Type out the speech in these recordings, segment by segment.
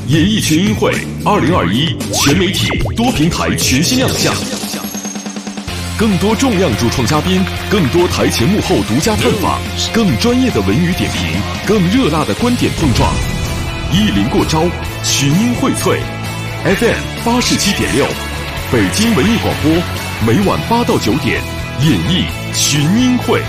演艺群英会2021全媒体多平台全新亮相，更多重量主创嘉宾，更多台前幕后独家探访，更专业的文娱点评，更热辣的观点碰撞。一零过招，群英荟萃 FM 87.6，北京文艺广播，每晚8到9点，演艺群英会。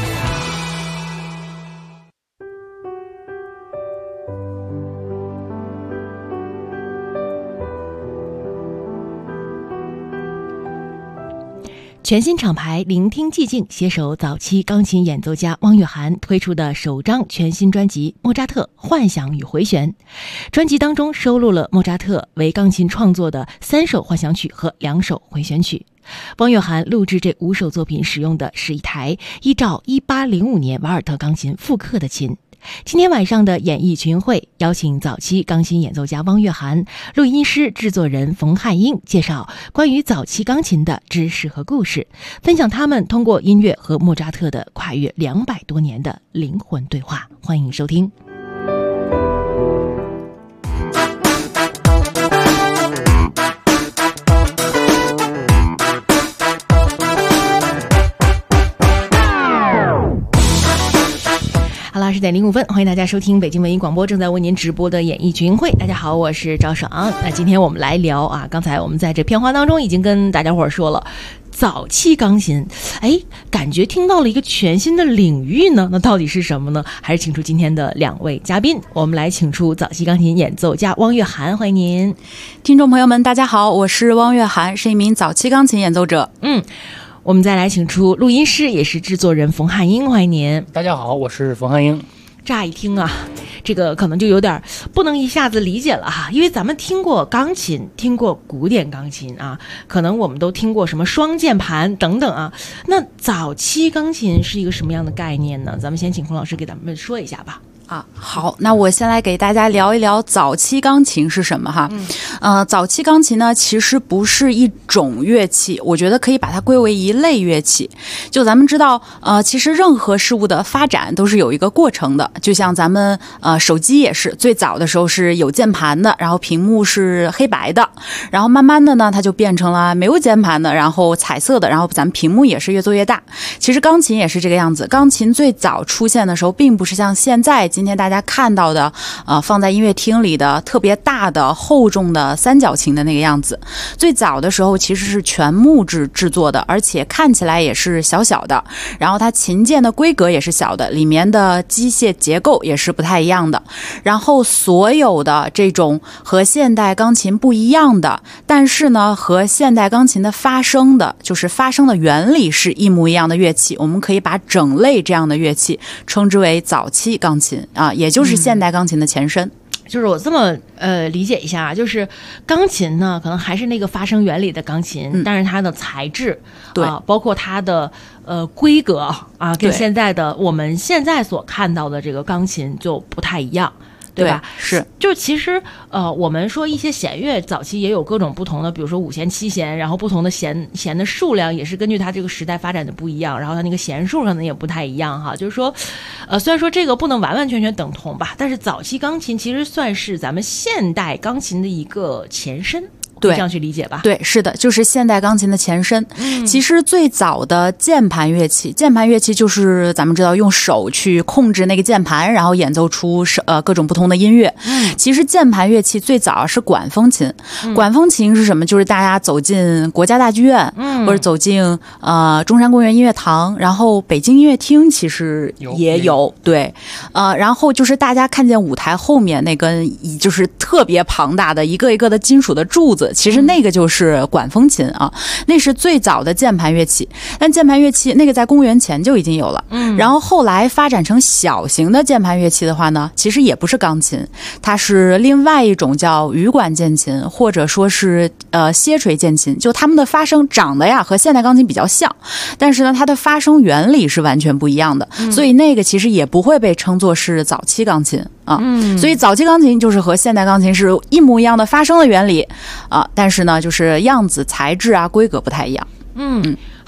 全新厂牌聆听寂静携手早期钢琴演奏家汪月涵推出的首张全新专辑《莫扎特幻想与回旋》。专辑当中收录了莫扎特为钢琴创作的3首幻想曲和2首回旋曲。汪月涵录制这5首作品使用的是一台依照1805年瓦尔特钢琴复刻的琴。今天晚上的演艺群会邀请早期钢琴演奏家汪月涵、录音师制作人冯汉英介绍关于早期钢琴的知识和故事，分享他们通过音乐和莫扎特的跨越200多年的灵魂对话。欢迎收听。10点05分，欢迎大家收听北京文艺广播正在为您直播的演艺群会。大家好，我是赵爽。那今天我们来聊啊，刚才我们在这片花当中已经跟大家伙说了，早期钢琴，感觉听到了一个全新的领域呢。那到底是什么呢？还是请出今天的2位嘉宾，我们来请出早期钢琴演奏家汪月涵，欢迎您。 听众朋友们，大家好，我是汪月涵，是一名早期钢琴演奏者。 我们再来请出录音师，也是制作人冯汉英，欢迎您。 大家好，我是冯汉英。 乍一听啊，这个可能就有点不能一下子理解了哈，因为咱们听过钢琴，听过古典钢琴啊，可能我们都听过什么双键盘等等啊。那早期钢琴是一个什么样的概念呢？咱们先请冯老师给咱们说一下吧。 好，那我先来给大家聊一聊早期钢琴是什么哈。早期钢琴呢，其实不是一种乐器，我觉得可以把它归为一类乐器。就咱们知道，其实任何事物的发展都是有一个过程的，就像咱们手机也是，最早的时候是有键盘的，然后屏幕是黑白的，然后慢慢的呢，它就变成了没有键盘的，然后彩色的，然后咱们屏幕也是越做越大。其实钢琴也是这个样子，钢琴最早出现的时候，并不是像现在今天大家看到的放在音乐厅里的特别大的厚重的三角琴的那个样子。最早的时候其实是全木质制作的，而且看起来也是小小的，然后它琴键的规格也是小的，里面的机械结构也是不太一样的。然后所有的这种和现代钢琴不一样的，但是呢和现代钢琴的发声的原理是一模一样的乐器，我们可以把整类这样的乐器称之为早期钢琴啊，也就是现代钢琴的前身。 就是我这么理解一下，就是钢琴呢可能还是那个发声原理的钢琴，但是它的材质对， 包括它的规格啊，跟现在的我们现在所看到的这个钢琴就不太一样。对吧？ 是， 就其实我们说一些弦乐早期也有各种不同的，比如说5弦、7弦，然后不同的弦的数量也是根据它这个时代发展的不一样，然后它那个弦数可能也不太一样哈。就是说虽然说这个不能完完全全等同吧，但是早期钢琴其实算是咱们现代钢琴的一个前身。对，这样去理解吧。 对，是的，就是现代钢琴的前身。其实最早的键盘乐器就是咱们知道用手去控制那个键盘，然后演奏出各种不同的音乐。其实键盘乐器最早是管风琴。管风琴是什么？就是大家走进国家大剧院，或者走进中山公园音乐堂，然后北京音乐厅其实也有。对，然后就是大家看见舞台后面那根就是特别庞大的一个一个的金属的柱子。其实那个就是管风琴啊，那是最早的键盘乐器。但键盘乐器那个在公元前就已经有了，然后后来发展成小型的键盘乐器的话呢，其实也不是钢琴，它是另外一种叫羽管键琴，或者说是楔锤键琴。就它们的发声长得呀和现代钢琴比较像，但是呢它的发声原理是完全不一样的，所以那个其实也不会被称作是早期钢琴啊。所以早期钢琴就是和现代钢琴是一模一样的发声的原理啊，但是呢就是样子、材质啊、规格不太一样。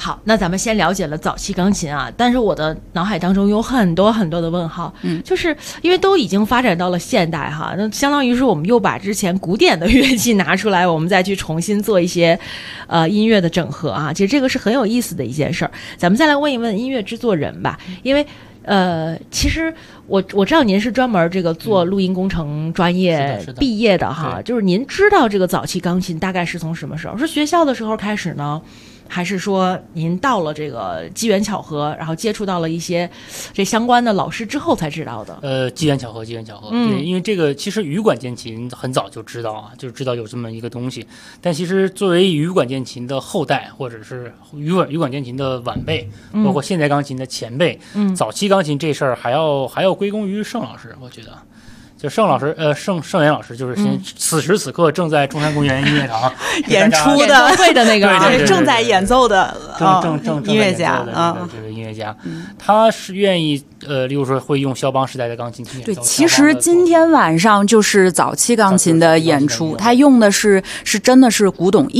好，那咱们先了解了早期钢琴啊，但是我的脑海当中有很多很多的问号，就是因为都已经发展到了现代哈，那相当于是我们又把之前古典的乐器拿出来，我们再去重新做一些音乐的整合啊，其实这个是很有意思的一件事儿。咱们再来问一问音乐制作人吧，因为其实我知道您是专门这个做录音工程专业毕业的哈，就是您知道这个早期钢琴大概是从什么时候？是学校的时候开始呢？还是说您到了这个机缘巧合，然后接触到了一些这相关的老师之后才知道的？ 机缘巧合。对，因为这个其实羽管键琴很早就知道啊，就知道有这么一个东西。但其实作为羽管键琴的后代，或者是羽管键琴的晚辈，包括现代钢琴的前辈，早期钢琴这事儿还要归功于盛老师，我觉得。就盛老师，盛元老师，就是此时此刻正在中山公园音乐场演出的演奏会的那个， 对正在演奏的正音乐家啊，这个音乐家，他是愿意例如说会用肖邦时代的钢琴去演奏。 对，其实今天晚上就是早期钢琴的演出，他用的是真的是古董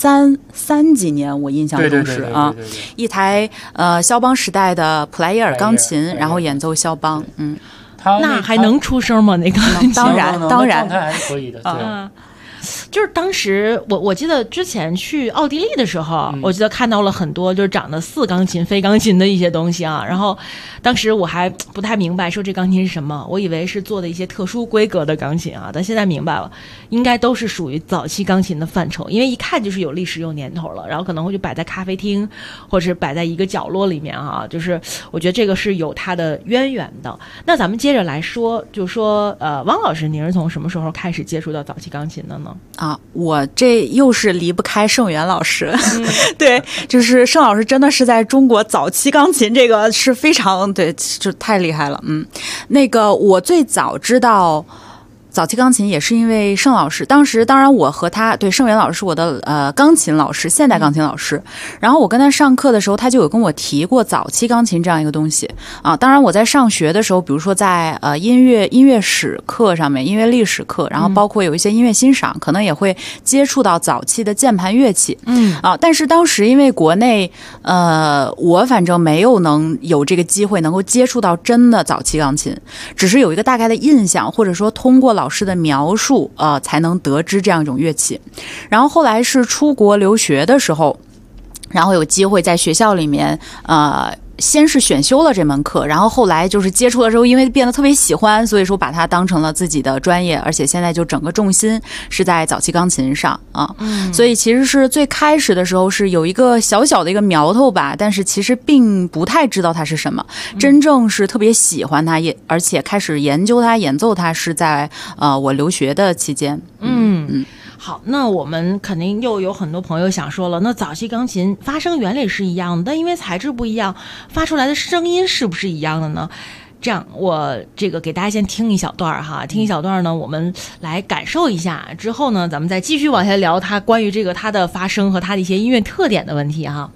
，1833几年，我印象中是啊，一台肖邦时代的普莱耶尔钢琴，然后演奏肖邦， 那还能出声吗？那个当然， 状态还是可以的，对。 就是当时我记得之前去奥地利的时候，我记得看到了很多就是长得似钢琴非钢琴的一些东西啊，然后当时我还不太明白说这钢琴是什么，我以为是做的一些特殊规格的钢琴啊，但现在明白了，应该都是属于早期钢琴的范畴，因为一看就是有历史有年头了，然后可能会就摆在咖啡厅或者是摆在一个角落里面啊，就是我觉得这个是有它的渊源的。那咱们接着来说，就说汪老师，您是从什么时候开始接触到早期钢琴的呢？ 我这又是离不开盛元老师，对，就是盛老师真的是在中国早期钢琴这个是非常对，就太厉害了，那个我最早知道早期钢琴也是因为盛老师，当然我和他对盛元老师是我的钢琴老师，现代钢琴老师。然后我跟他上课的时候，他就有跟我提过早期钢琴这样一个东西啊。当然我在上学的时候，比如说在音乐史课上面，音乐历史课，然后包括有一些音乐欣赏，可能也会接触到早期的键盘乐器。但是当时因为国内我反正没有有这个机会能够接触到真的早期钢琴，只是有一个大概的印象，或者说通过老师的描述才能得知这样一种乐器。然后后来是出国留学的时候，然后有机会在学校里面先是选修了这门课，然后后来就是接触的时候，因为变得特别喜欢，所以说把它当成了自己的专业，而且现在就整个重心是在早期钢琴上啊。所以其实是最开始的时候是有一个小小的一个苗头吧，但是其实并不太知道它是什么。真正是特别喜欢它，而且开始研究它、演奏它，是在我留学的期间。 好，那我们肯定又有很多朋友想说了，那早期钢琴发声原理是一样的，但因为材质不一样，发出来的声音是不是一样的呢？这样，我这个给大家先听一小段哈，听一小段呢，我们来感受一下，之后呢，咱们再继续往下聊它关于这个它的发声和它的一些音乐特点的问题哈。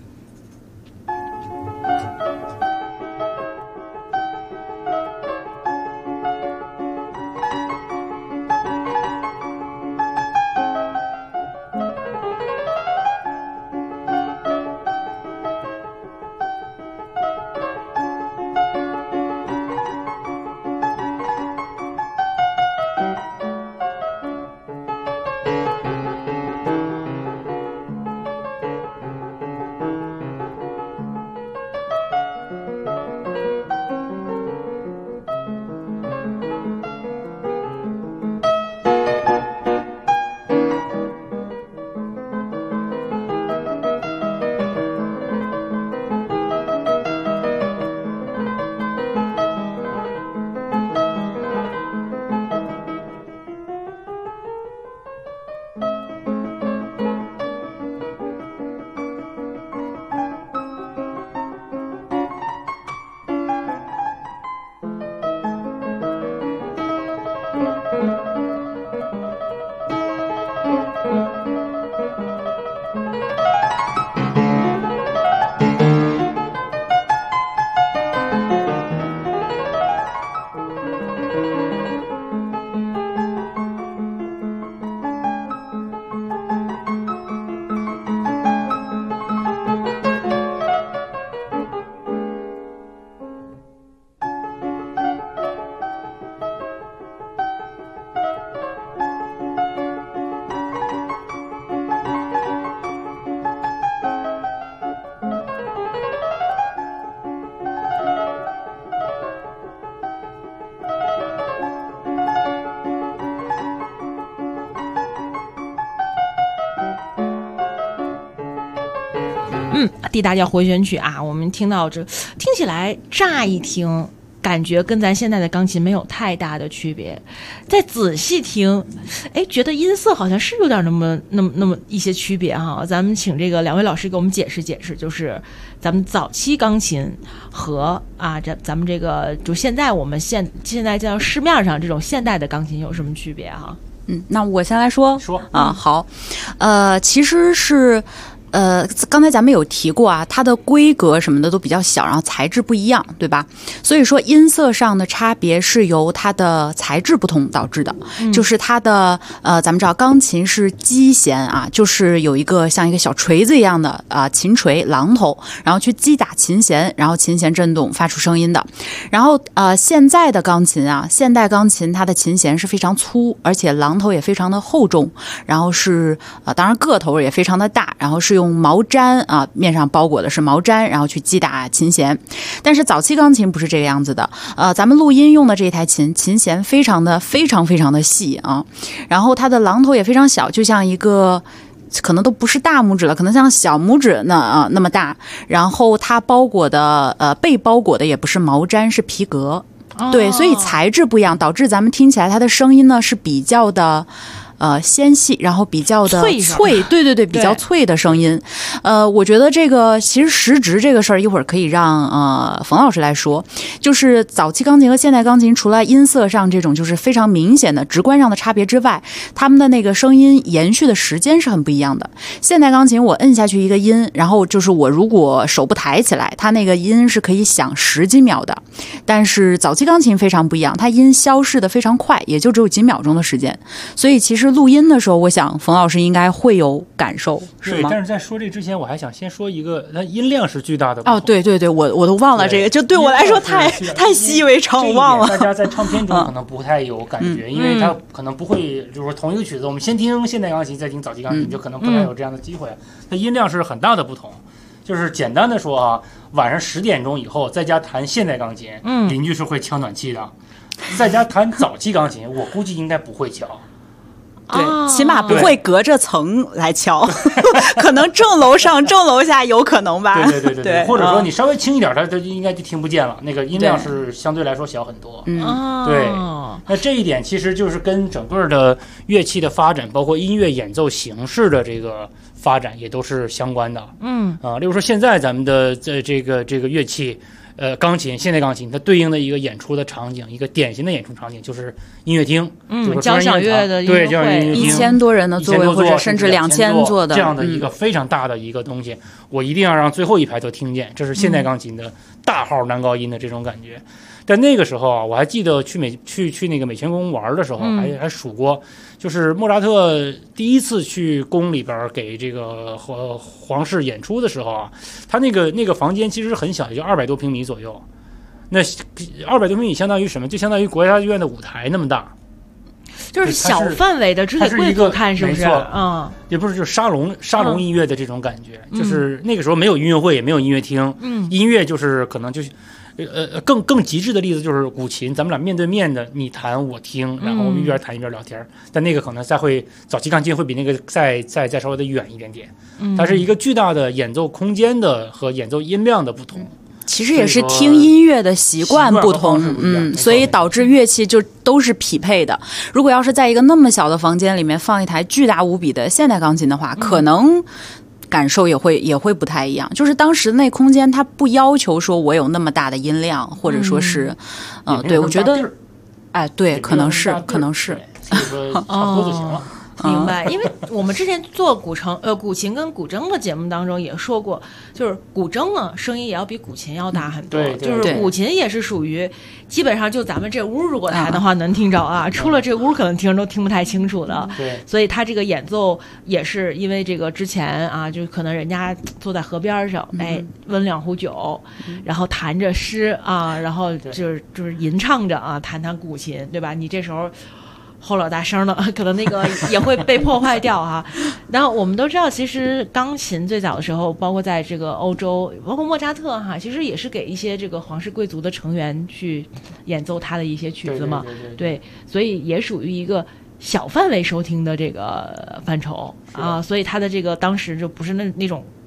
D 大调回旋曲啊，我们听到这听起来乍一听感觉跟咱现在的钢琴没有太大的区别，再仔细听，哎，觉得音色好像是有点那么一些区别哈。咱们请这个两位老师给我们解释解释，就是咱们早期钢琴和咱们这个就现在我们现在叫市面上这种现代的钢琴有什么区别哈？ 那我先来说啊，好，其实是。刚才咱们有提过啊，它的规格什么的都比较小，然后材质不一样，对吧？所以说音色上的差别是由它的材质不同导致的。就是它的咱们知道钢琴是击弦啊，就是有一个像一个小锤子一样的琴锤榔头，然后去击打琴弦，然后琴弦震动发出声音的。然后现在的钢琴啊，现代钢琴它的琴弦是非常粗，而且榔头也非常的厚重，然后是当然个头也非常的大，然后是用毛毡啊，面上包裹的是毛毡，然后去击打琴弦。但是早期钢琴不是这个样子的，咱们录音用的这台琴弦非常的细啊，然后它的榔头也非常小，就像一个可能都不是大拇指了，可能像小拇指那么大。然后它包裹的被包裹的也不是毛毡，是皮革。对，所以材质不一样，导致咱们听起来它的声音呢是比较的纤细，然后比较的脆，对，比较脆的声音。我觉得这个其实时值这个事儿，一会儿可以让冯老师来说。就是早期钢琴和现代钢琴，除了音色上这种就是非常明显的直观上的差别之外，他们的那个声音延续的时间是很不一样的。现代钢琴我摁下去一个音，然后就是我如果手不抬起来，它那个音是可以响10几秒的。但是早期钢琴非常不一样，它音消逝的非常快，也就只有几秒钟的时间。所以其实录音的时候，我想冯老师应该会有感受，是吗？ 对，但是在说这之前，我还想先说一个，它音量是巨大的不同。 哦，对，我都忘了这个，就对我来说太习以为常，我忘了。 大家在唱片中可能不太有感觉，因为它可能不会，就是说同一个曲子，我们先听现代钢琴，再听早期钢琴，就可能不太有这样的机会。它音量是很大的不同。就是简单的说啊，晚上10点钟以后在家弹现代钢琴，邻居是会敲暖气的。在家弹早期钢琴，我估计应该不会敲。 对，起码不会隔着层来敲，可能正楼上、正楼下有可能吧。 对，或者说你稍微轻一点，它应该就听不见了。那个音量是相对来说小很多。对，那这一点其实就是跟整个的乐器的发展，包括音乐演奏形式的这个发展也都是相关的。例如说现在咱们的这个乐器。钢琴，现代钢琴，它对应的一个演出的场景，一个典型的演出场景就是音乐厅，就是交响乐的对，交响乐厅 1000多人的座位，或者甚至2000座的这样的一个非常大的一个东西，我一定要让最后一排都听见，这是现代钢琴的大号男高音的这种感觉。但那个时候啊，我还记得去那个美泉宫玩的时候，还数过，就是莫扎特第一次去宫里边给这个皇室演出的时候啊，他那个房间其实很小，也就200多平米左右。那200多平米相当于什么？就相当于国家剧院的舞台那么大。 就是小范围的，只给贵族看，是不是？ 也不是，就是沙龙音乐的这种感觉。就是那个时候没有音乐会，也没有音乐厅，音乐就是可能就是。更极致的例子就是古琴，咱们俩面对面的，你弹我听，然后我们一边弹一边聊天。但那个可能早期钢琴会比那个再稍微的远一点点。它是一个巨大的演奏空间的和演奏音量的不同。 其实也是听音乐的习惯不同，所以导致乐器就都是匹配的。如果要是在一个那么小的房间里面放一台巨大无比的现代钢琴的话，可能感受也会不太一样。就是当时那空间它不要求说我有那么大的音量，或者说是对，我觉得对，可能是所以说差不多就行了。 明白，因为我们之前做古琴跟古筝的节目当中也说过，就是古筝呢声音也要比古琴要大很多，就是古琴也是属于基本上就咱们这屋如果弹的话能听着啊，出了这屋可能听都听不太清楚的。所以他这个演奏也是因为这个之前啊，就可能人家坐在河边上，温2壶酒，然后弹着诗啊，然后就是吟唱着啊，弹古琴，对吧？你这时候吼老大声的，可能那个也会被破坏掉哈。然后我们都知道，其实钢琴最早的时候，包括在这个欧洲，包括莫扎特哈，其实也是给一些这个皇室贵族的成员去演奏他的一些曲子嘛。对，所以也属于一个小范围收听的这个范畴啊。所以他的这个当时就不是那种大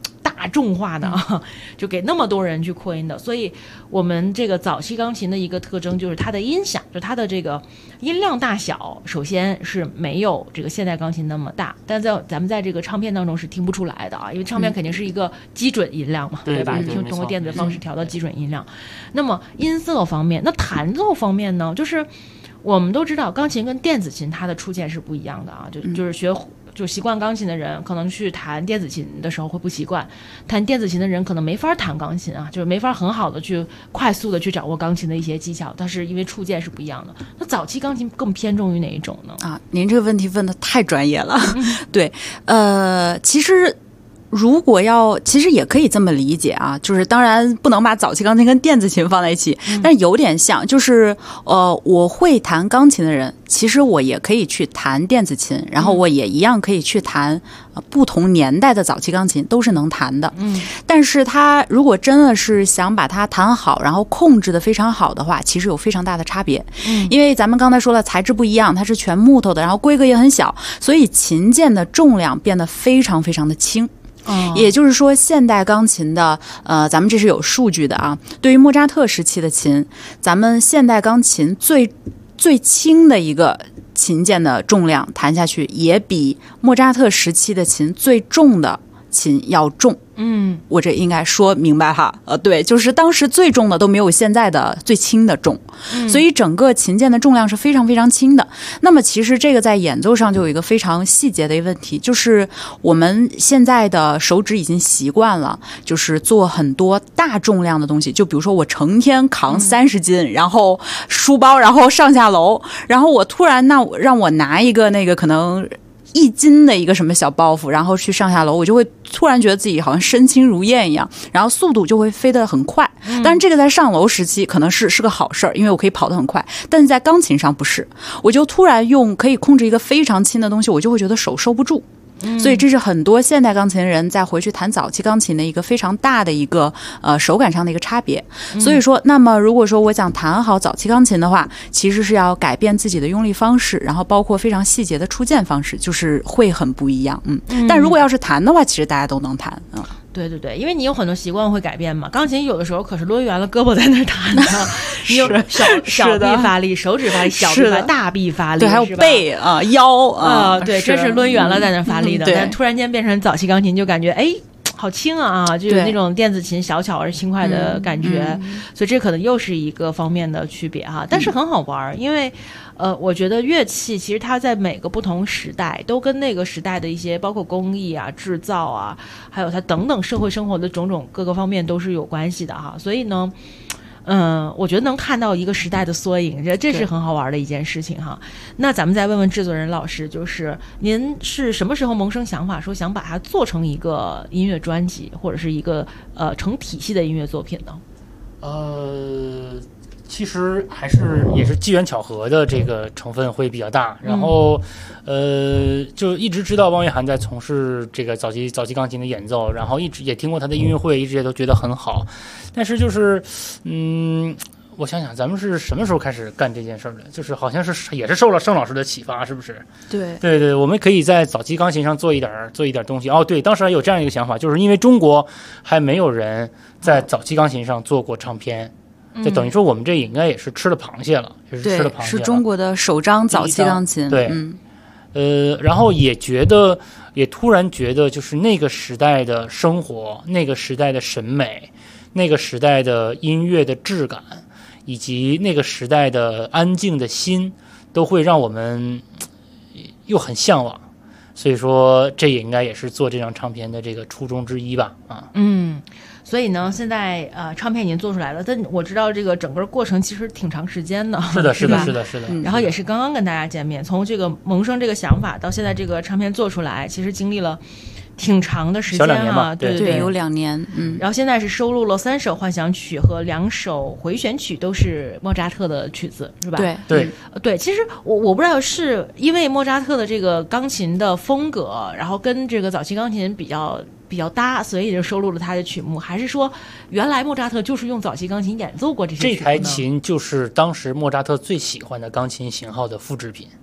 大众化的啊，就给那么多人去扩音的。所以我们这个早期钢琴的一个特征就是它的音响，就它的这个音量大小，首先是没有这个现代钢琴那么大，但咱们在这个唱片当中是听不出来的啊，因为唱片肯定是一个基准音量嘛，对吧？通过电子的方式调到基准音量。那么音色方面，那弹奏方面呢，就是我们都知道钢琴跟电子琴它的触键是不一样的啊，就是就习惯钢琴的人可能去弹电子琴的时候会不习惯，弹电子琴的人可能没法弹钢琴啊，就是没法很好的去快速的去掌握钢琴的一些技巧，但是因为触键是不一样的。那早期钢琴更偏重于哪一种呢？ 啊，您这个问题问的太专业了。对，其实其实也可以这么理解啊，就是当然不能把早期钢琴跟电子琴放在一起，但有点像，就是我会弹钢琴的人，其实我也可以去弹电子琴，然后我也一样可以去弹不同年代的早期钢琴，都是能弹的。但是他如果真的是想把它弹好，然后控制的非常好的话，其实有非常大的差别。因为咱们刚才说了，材质不一样，它是全木头的，然后规格也很小，所以琴键的重量变得非常非常的轻。也就是说，现代钢琴的咱们这是有数据的啊。对于莫扎特时期的琴，咱们现代钢琴最轻的一个琴键的重量弹下去，也比莫扎特时期的琴最重的琴要重。我这应该说明白哈。对，就是当时最重的都没有现在的最轻的重，所以整个琴键的重量是非常非常轻的。那么其实这个在演奏上就有一个非常细节的一个问题，就是我们现在的手指已经习惯了，就是做很多大重量的东西，就比如说我成天扛30斤，然后书包，然后上下楼，然后我突然让我拿一个那个可能1斤的一个什么小包袱，然后去上下楼，我就会突然觉得自己好像身轻如燕一样，然后速度就会飞得很快。但是这个在上楼时期可能是个好事儿，因为我可以跑得很快，但是在钢琴上不是，我就突然可以控制一个非常轻的东西，我就会觉得手收不住。所以这是很多现代钢琴人再回去弹早期钢琴的一个非常大的一个手感上的一个差别。所以说，那么如果说我想弹好早期钢琴的话，其实是要改变自己的用力方式，然后包括非常细节的触键方式，就是会很不一样。但如果要是弹的话，其实大家都能弹。 对对对，因为你有很多习惯会改变嘛。钢琴有的时候可是抡圆了胳膊在那弹的，你有小臂发力，手指发力，小臂发力，大臂发力， 对，还有背啊、腰啊， 对，真是抡圆了在那发力的。但突然间变成早期钢琴，就感觉好轻啊，就有那种电子琴小巧而轻快的感觉。所以这可能又是一个方面的区别哈，但是很好玩，因为我觉得乐器其实它在每个不同时代都跟那个时代的一些包括工艺啊、制造啊，还有它等等社会生活的种种各个方面都是有关系的哈。所以呢我觉得能看到一个时代的缩影，这是很好玩的一件事情哈。那咱们再问问制作人老师，就是您是什么时候萌生想法说想把它做成一个音乐专辑，或者是一个成体系的音乐作品呢？ 其实也是机缘巧合的这个成分会比较大，然后就一直知道汪月涵在从事这个早期钢琴的演奏，然后一直也听过他的音乐会，一直也都觉得很好，但是就是我想想咱们是什么时候开始干这件事的，就是好像是也是受了盛老师的启发，是不是？对，我们可以在早期钢琴上做一点东西。对，当时还有这样一个想法，就是因为中国还没有人在早期钢琴上做过唱片，就等于说我们这应该也是吃了螃蟹了， 是中国的首张早期钢琴。 对，然后也突然觉得，就是那个时代的生活，那个时代的审美，那个时代的音乐的质感，以及那个时代的安静的心，都会让我们又很向往。所以说，这也应该也是做这张唱片的这个初衷之一吧。 所以呢，现在唱片已经做出来了，但我知道这个整个过程其实挺长时间的。 是的。 然后也是刚刚跟大家见面，从这个萌生这个想法到现在这个唱片做出来，其实经历了挺长的时间啊，对， 有2年。 然后现在是收录了3首幻想曲和2首回旋曲，都是莫扎特的曲子，是吧？对。其实我不知道是因为莫扎特的这个钢琴的风格，然后跟这个早期钢琴比较搭，所以就收录了他的曲目，还是说原来莫扎特就是用早期钢琴演奏过这些曲目呢？ 这台琴就是当时莫扎特最喜欢的钢琴型号的复制品。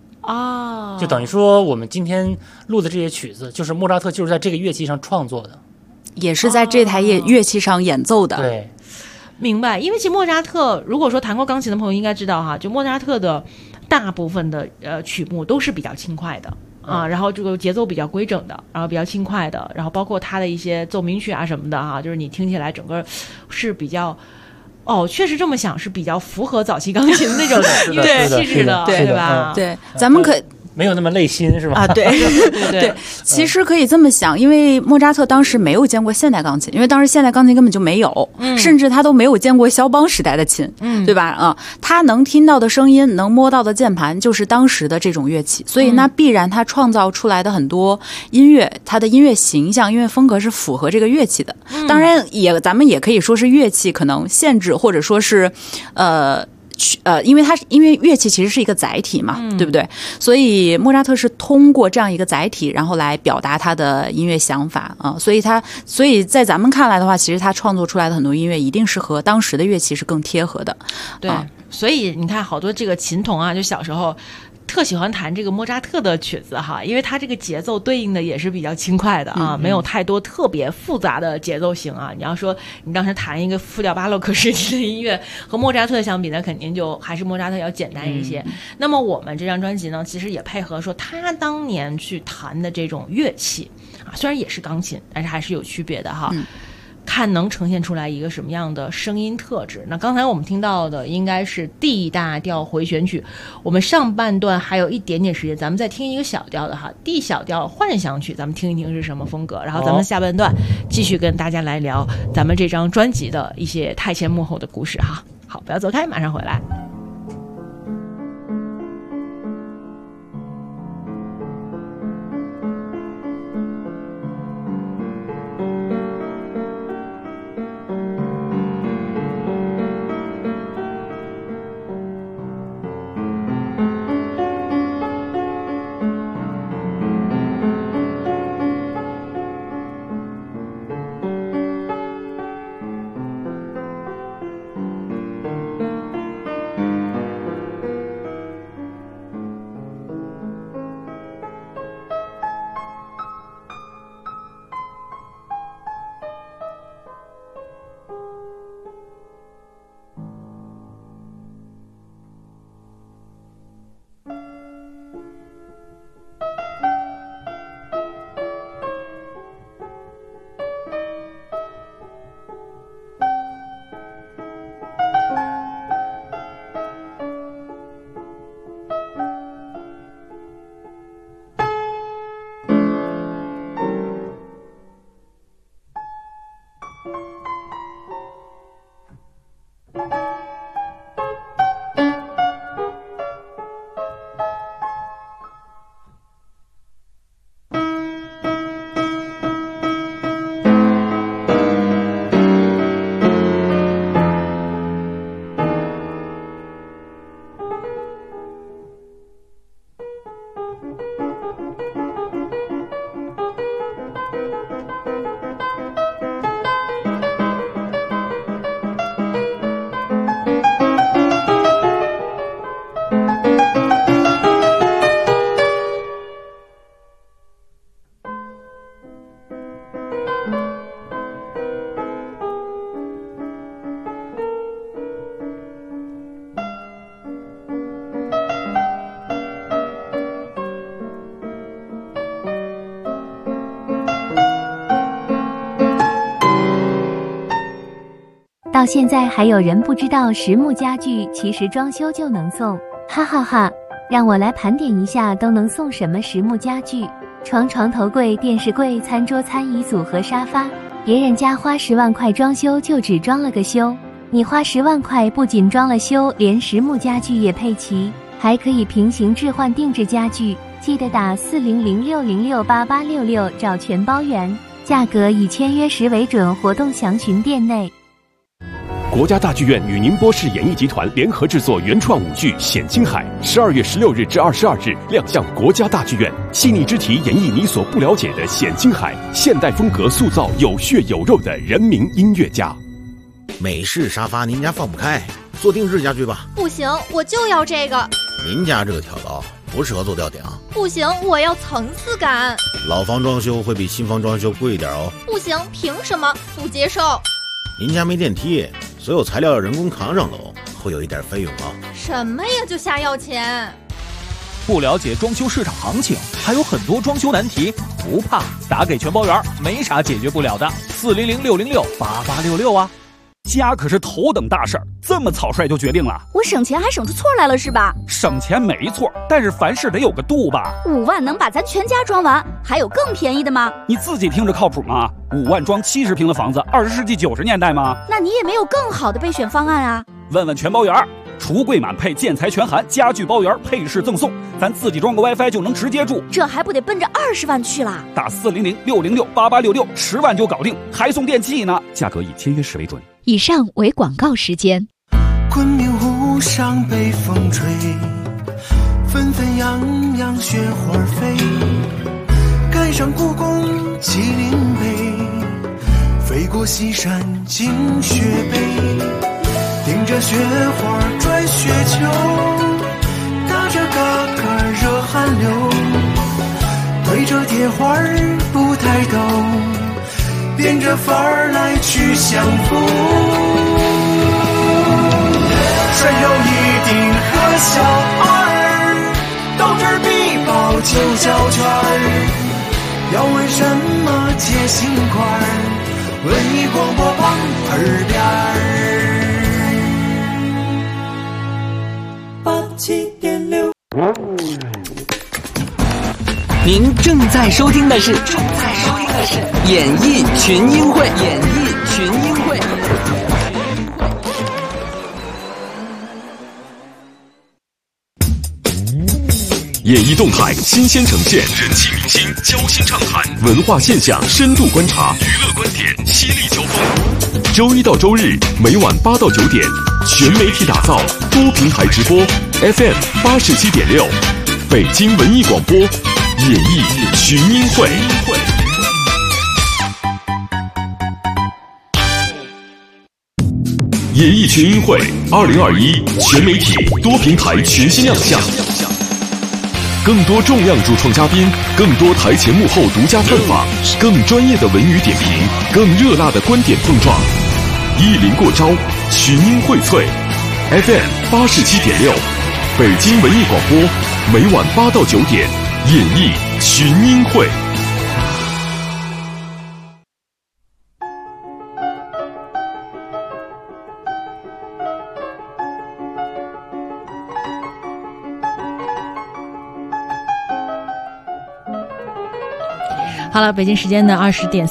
就等于说我们今天录的这些曲子，就是莫扎特就是在这个乐器上创作的。 也是在这台乐器上演奏的。 对， 明白。因为其实莫扎特，如果说弹过钢琴的朋友应该知道哈，就莫扎特的大部分的曲目都是比较轻快的。然后这个节奏比较规整的，然后比较轻快的，然后包括他的一些奏鸣曲啊什么的哈，就是你听起来整个是比较，确实这么想是比较符合早期钢琴的那种音乐气质的，对吧？ 对，咱们没有那么累心是吧？ 对对，其实可以这么想，因为莫扎特当时没有见过现代钢琴，因为当时现代钢琴根本就没有，甚至他都没有见过肖邦时代的琴，对吧？他能听到的声音，能摸到的键盘，就是当时的这种乐器，所以那必然他创造出来的很多音乐，他的音乐形象、音乐风格是符合这个乐器的。当然咱们也可以说是乐器可能限制，或者说是因为乐器其实是一个载体嘛，对不对？所以莫扎特是通过这样一个载体，然后来表达他的音乐想法啊。所以在咱们看来的话，其实他创作出来的很多音乐一定是和当时的乐器是更贴合的。 对，所以你看好多这个琴童啊，就小时候特喜欢弹这个莫扎特的曲子哈，因为它这个节奏对应的也是比较轻快的啊，没有太多特别复杂的节奏型啊。你要说你当时弹一个复调巴洛克时期的音乐和莫扎特相比，那肯定就还是莫扎特要简单一些。那么我们这张专辑呢，其实也配合说他当年去弹的这种乐器啊，虽然也是钢琴，但是还是有区别的哈。看能呈现出来一个什么样的声音特质。那刚才我们听到的应该是 D 大调回旋曲，我们上半段还有一点点时间，咱们再听一个小调的哈 D 小调幻想曲，咱们听一听是什么风格，然后咱们下半段继续跟大家来聊咱们这张专辑的一些台前幕后的故事哈。好，不要走开，马上回来。 到现在还有人不知道实木家具其实装修就能送，哈哈哈！让我来盘点一下都能送什么实木家具：床、床头柜、电视柜、餐桌、餐椅组和沙发。别人家花10万块装修就只装了个修，你花10万块不仅装了修，连实木家具也配齐，还可以平行置换定制家具。记得打4006068866找全包圆，价格以签约时为准，活动详询店内。 国家大剧院与宁波市演艺集团联合制作原创舞剧《显青海》，12月16日至22日亮相国家大剧院，细腻之题演绎你所不了解的显青海，现代风格塑造有血有肉的人民音乐家。 美式沙发您家放不开，做定制家具吧。 不行，我就要这个。 您家这个挑高， 不适合做吊顶。 不行，我要层次感。 老房装修会比新房装修贵一点哦。 不行，凭什么？不接受。 您家没电梯，所有材料要人工扛上楼，会有一点费用啊。 什么呀，就瞎要钱？ 不了解装修市场行情，还有很多装修难题，不怕，打给全包员，没啥解决不了的。400-606-8866啊！家可是头等大事儿，这么草率就决定了？ 我省钱还省出错来了是吧？ 省钱没错，但是凡事得有个度吧。 5万能把咱全家装完，还有更便宜的吗？ 你自己听着靠谱吗？5万装70平的房子，20世纪90年代吗？ 那你也没有更好的备选方案啊？ 问问全包员，橱柜满配，建材全含，家具包圆，配饰赠送，咱自己装个 WiFi 就能直接住， 这还不得奔着20万去啦？ 打400-606-8866，10万就搞定，还送电器呢，价格以签约时为准。 以上为广告时间。 昆明湖上北风吹，纷纷扬扬雪花飞，赶上故宫麒麟碑，飞过西山惊雪碑，顶着雪花拽雪球，打着嘎嘎热汗流，对着铁花不抬头，变着法儿来去相逢。山有一定和小二，斗智必报9小圈儿，要问什么解心块儿，文艺广播旁耳边 87.6。您正在收听的是演艺群英会。 演艺动态新鲜呈现，人气明星交心畅谈，文化现象深度观察，娱乐观点犀利交锋。周一到周日每晚8到9点，全媒体打造，多平台直播 ，FM 87.6，北京文艺广播，演艺群英会。演艺群英会2021全媒体多平台全新亮相。更多重量主创嘉宾，更多台前幕后独家探访，更专业的文娱点评，更热辣的观点碰撞，一临过招，群英荟萃。FM 87.6，北京文艺广播，每晚8到9点，演艺群英会。 好了，北京时间的20点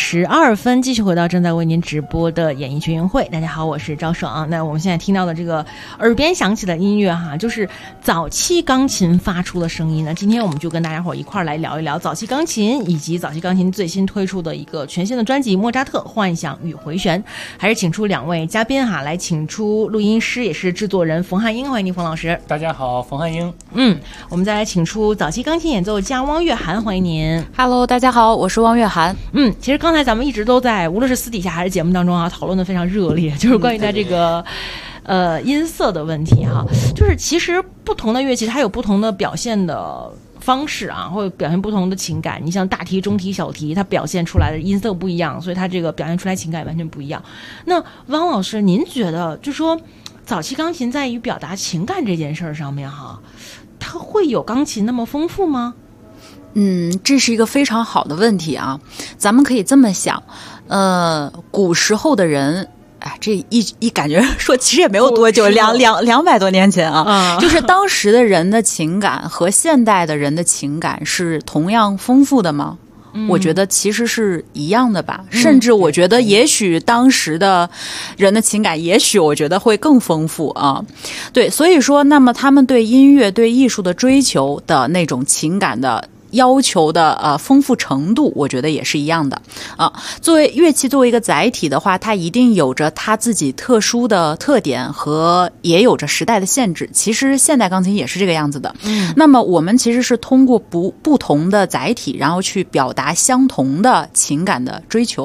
32分，继续回到正在为您直播的演艺群英会。大家好，我是赵爽。那我们现在听到的这个耳边响起的音乐哈，就是早期钢琴发出的声音呢。今天我们就跟大家伙一块来聊一聊早期钢琴，以及早期钢琴最新推出的一个全新的专辑《莫扎特幻想与回旋》。还是请出2位嘉宾哈，来请出录音师也是制作人冯汉英，欢迎你冯老师。 大家好，冯汉英。 我们再来请出早期钢琴演奏家汪月涵，欢迎您。 Hello， 大家好，我是汪月涵。 其实刚才咱们一直都在，无论是私底下还是节目当中啊，讨论的非常热烈，就是关于它这个音色的问题哈。就是其实不同的乐器它有不同的表现的方式啊，会表现不同的情感。你像大提、中提、小提，它表现出来的音色不一样，所以它这个表现出来情感完全不一样。那汪老师，您觉得就说早期钢琴在于表达情感这件事儿上面哈，它会有钢琴那么丰富吗？ 这是一个非常好的问题啊。咱们可以这么想，古时候的人，这一感觉说其实也没有多久，200多年前啊，就是当时的人的情感和现代的人的情感是同样丰富的吗？我觉得其实是一样的吧，甚至我觉得也许当时的人的情感也许我觉得会更丰富啊。对，所以说那么他们对音乐对艺术的追求的那种情感的要求的丰富程度，我觉得也是一样的啊。作为乐器，作为一个载体的话，它一定有着它自己特殊的特点和也有着时代的限制。其实现代钢琴也是这个样子的。那么我们其实是通过不同的载体，然后去表达相同的情感的追求。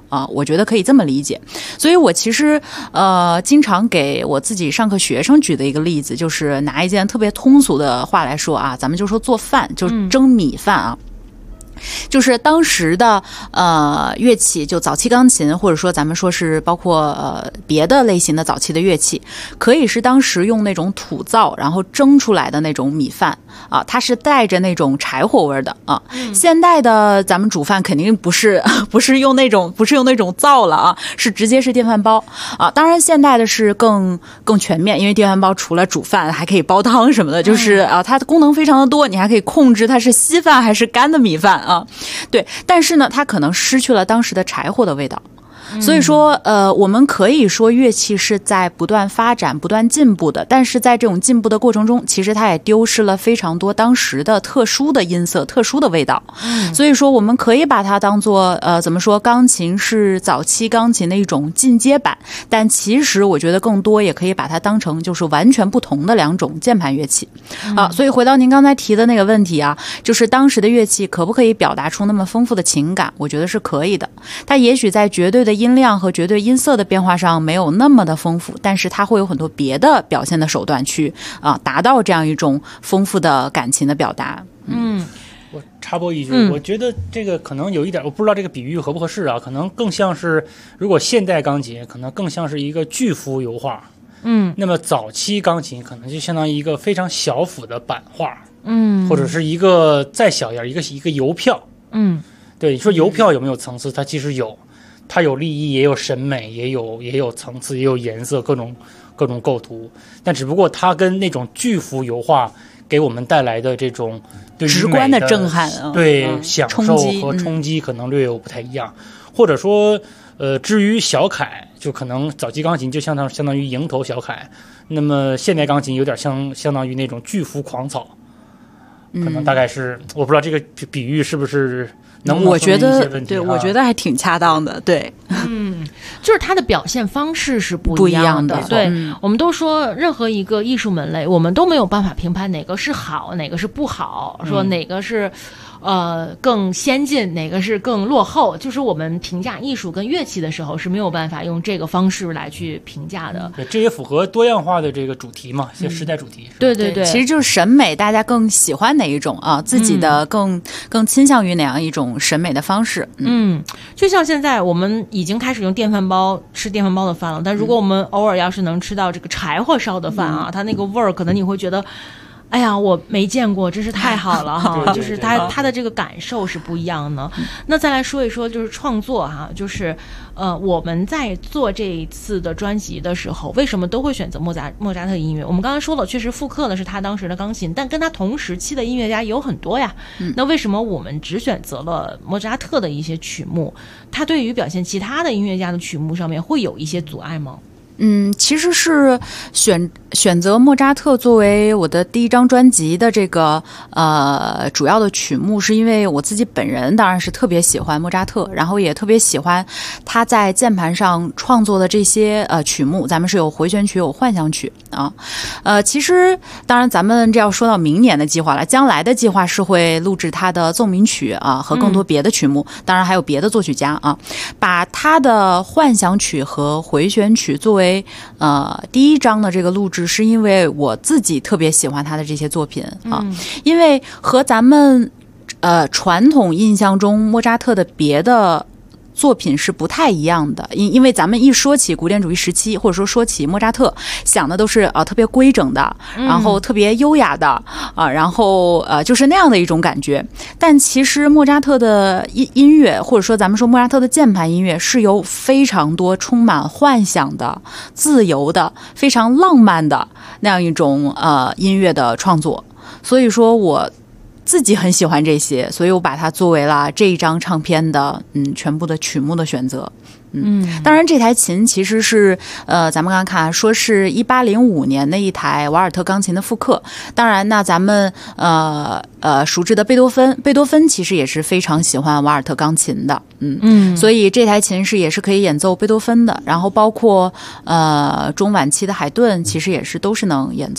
啊，我觉得可以这么理解。所以我其实经常给我自己上课学生举的一个例子，就是拿一件特别通俗的话来说啊，咱们就说做饭，就蒸米饭啊。就是当时的乐器，就早期钢琴，或者说咱们说是包括别的类型的早期的乐器，可以是当时用那种土灶然后蒸出来的那种米饭啊，它是带着那种柴火味的啊。现代的咱们煮饭肯定不是用那种灶了啊，是直接是电饭煲啊。当然现代的是更全面，因为电饭煲除了煮饭还可以煲汤什么的，就是啊它的功能非常的多，你还可以控制它是稀饭还是干的米饭啊。对，但是呢，它可能失去了当时的柴火的味道。所以说我们可以说乐器是在不断发展不断进步的，但是在这种进步的过程中，其实它也丢失了非常多当时的特殊的音色特殊的味道。所以说我们可以把它当做怎么说，钢琴是早期钢琴的一种进阶版，但其实我觉得更多也可以把它当成就是完全不同的两种键盘乐器啊。所以回到您刚才提的那个问题啊，就是当时的乐器可不可以表达出那么丰富的情感，我觉得是可以的。它也许在绝对的音量和绝对音色的变化上没有那么的丰富，但是它会有很多别的表现的手段去达到这样一种丰富的感情的表达。 我插播一句，我觉得这个可能有一点，我不知道这个比喻合不合适啊，可能更像是，如果现代钢琴可能更像是一个巨幅油画，那么早期钢琴可能就相当于一个非常小幅的版画，或者是一个再小一点一个邮票，对，你说邮票有没有层次？它其实有。它有立意，也有审美，也有层次，也有颜色，各种构图，但只不过它跟那种巨幅油画给我们带来的这种对直观的震撼， 对享受和冲击可能略有不太一样，或者说至于小楷，就可能早期钢琴就相当于蝇头小楷，那么现代钢琴有点相当于那种巨幅狂草，可能大概是我不知道这个比喻是不是。 我觉得对，我觉得还挺恰当的，对， 就是它的表现方式是不一样的。对，我们都说任何一个艺术门类，我们都没有办法评判哪个是好，哪个是不好，说哪个是更先进，哪个是更落后，就是我们评价艺术跟乐器的时候是没有办法用这个方式来去评价的。 对，这也符合多样化的这个主题嘛，一些时代主题。 对对对， 其实就是审美，大家更喜欢哪一种啊？自己的更倾向于哪样一种审美的方式？ 就像现在我们已经开始用电饭煲吃电饭煲的饭了，但如果我们偶尔要是能吃到这个柴火烧的饭啊，它那个味儿可能你会觉得。哎呀，我没见过，真是太好了哈！就是他的这个感受是不一样的。那再来说一说，就是创作哈，就是我们在做这一次的专辑的时候，为什么都会选择莫扎特音乐？我们刚才说了，确实复刻的是他当时的钢琴，但跟他同时期的音乐家也有很多呀。那为什么我们只选择了莫扎特的一些曲目？他对于表现其他的音乐家的曲目上面会有一些阻碍吗？ 其实是选择莫扎特作为我的第一张专辑的这个主要的曲目，是因为我自己本人当然是特别喜欢莫扎特，然后也特别喜欢他在键盘上创作的这些曲目，咱们是有回旋曲有幻想曲啊。其实当然咱们这要说到明年的计划了，将来的计划是会录制他的奏鸣曲啊和更多别的曲目，当然还有别的作曲家啊，把他的幻想曲和回旋曲作为第一章的这个录制，是因为我自己特别喜欢他的这些作品啊，因为和咱们传统印象中莫扎特的别的作品是不太一样的，因为咱们一说起古典主义时期，或者说起莫扎特，想的都是特别规整的，然后特别优雅的然后就是那样的一种感觉。但其实莫扎特的音乐，或者说咱们说莫扎特的键盘音乐，是由非常多充满幻想的、自由的、非常浪漫的那样一种音乐的创作。所以说我自己很喜欢这些，所以我把它作为了这一张唱片的全部的曲目的选择。当然这台琴其实是咱们刚刚看说是1805年的一台瓦尔特钢琴的复刻。当然那咱们熟知的贝多芬其实也是非常喜欢瓦尔特钢琴的。所以这台琴也是可以演奏贝多芬的，然后包括中晚期的海顿其实也是都是能演奏的。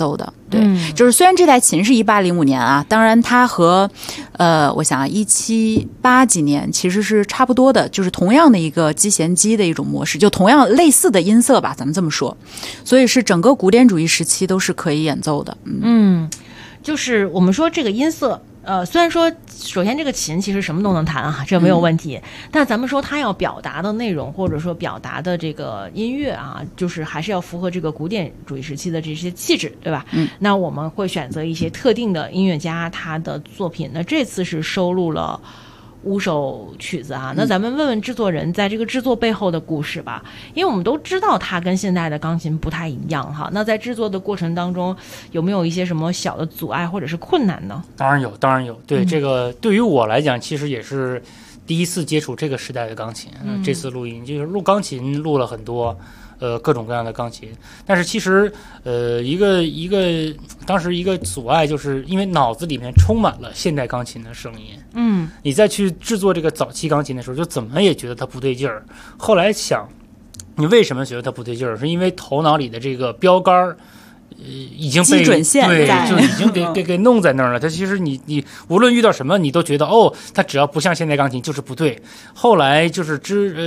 对，就是虽然这台琴是1805年啊，当然它和我想1780几年其实是差不多的，就是同样的一个击弦机的一种模式，就同样类似的音色吧，咱们这么说，所以是整个古典主义时期都是可以演奏的。 就是我们说这个音色。虽然说，首先这个琴其实什么都能弹啊，这没有问题。但咱们说它要表达的内容，或者说表达的这个音乐啊，就是还是要符合这个古典主义时期的这些气质，对吧？那我们会选择一些特定的音乐家他的作品。那这次是收录了5首曲子啊，那咱们问问制作人在这个制作背后的故事吧，因为我们都知道它跟现代的钢琴不太一样哈。那在制作的过程当中，有没有一些什么小的阻碍或者是困难呢？当然有。对，这个对于我来讲，其实也是第一次接触这个时代的钢琴。这次录音就是录钢琴，录了很多。各种各样的钢琴，但是其实当时一个阻碍，就是因为脑子里面充满了现代钢琴的声音。你再去制作这个早期钢琴的时候，就怎么也觉得它不对劲儿。后来想，你为什么觉得它不对劲儿？是因为头脑里的这个标杆已经被基准线对，就已经给弄在那儿了。它其实你无论遇到什么，你都觉得它只要不像现代钢琴就是不对。后来就是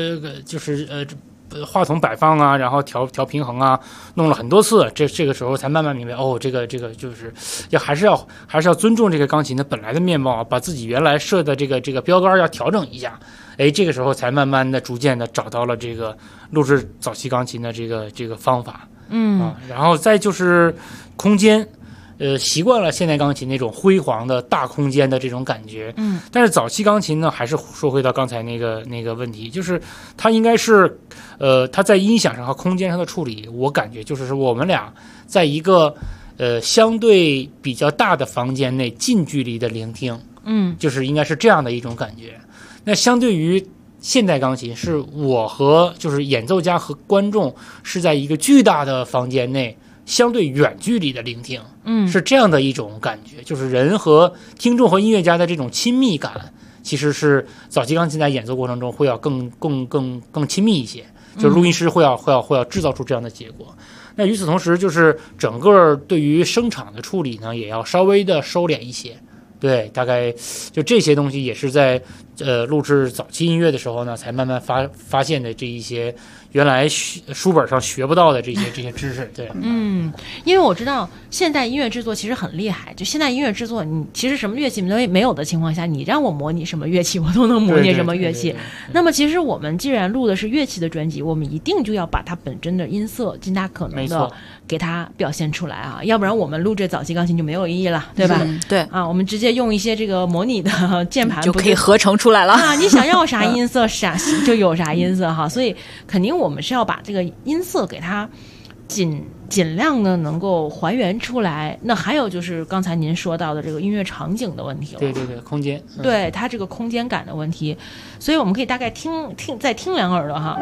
话筒摆放啊，然后调平衡啊，弄了很多次，这个时候才慢慢明白，这个就是还是要尊重这个钢琴的本来的面貌，把自己原来设的这个标杆要调整一下。这个时候才慢慢的、逐渐的找到了这个录制早期钢琴的这个方法。然后再就是空间。习惯了现代钢琴那种辉煌的大空间的这种感觉，但是早期钢琴呢，还是说回到刚才那个问题，就是它应该是，它在音响上和空间上的处理，我感觉就是我们俩在一个相对比较大的房间内近距离的聆听，就是应该是这样的一种感觉。那相对于现代钢琴，是我和就是演奏家和观众是在一个巨大的房间内。相对远距离的聆听，是这样的一种感觉，就是人和听众和音乐家的这种亲密感，其实是早期钢琴在演奏过程中会要更亲密一些，就是录音师会要制造出这样的结果。那与此同时，就是整个对于声场的处理呢，也要稍微的收敛一些。对，大概就这些东西也是在录制早期音乐的时候呢，才慢慢发现的这一些原来书本上学不到的这些知识。对，因为我知道现代音乐制作其实很厉害，就现代音乐制作，你其实什么乐器没有的情况下，你让我模拟什么乐器，我都能模拟什么乐器。那么其实我们既然录的是乐器的专辑，我们一定就要把它本真的音色尽大可能的给它表现出来啊，要不然我们录这早期钢琴就没有意义了，对吧？对啊，我们直接用一些这个模拟的键盘就可以合成出来了啊！你想要啥音色啥就有啥音色哈，所以肯定我们是要把这个音色给它尽量的能够还原出来。那还有就是刚才您说到的这个音乐场景的问题了，对，空间，对它这个空间感的问题，所以我们可以大概再听两耳朵哈。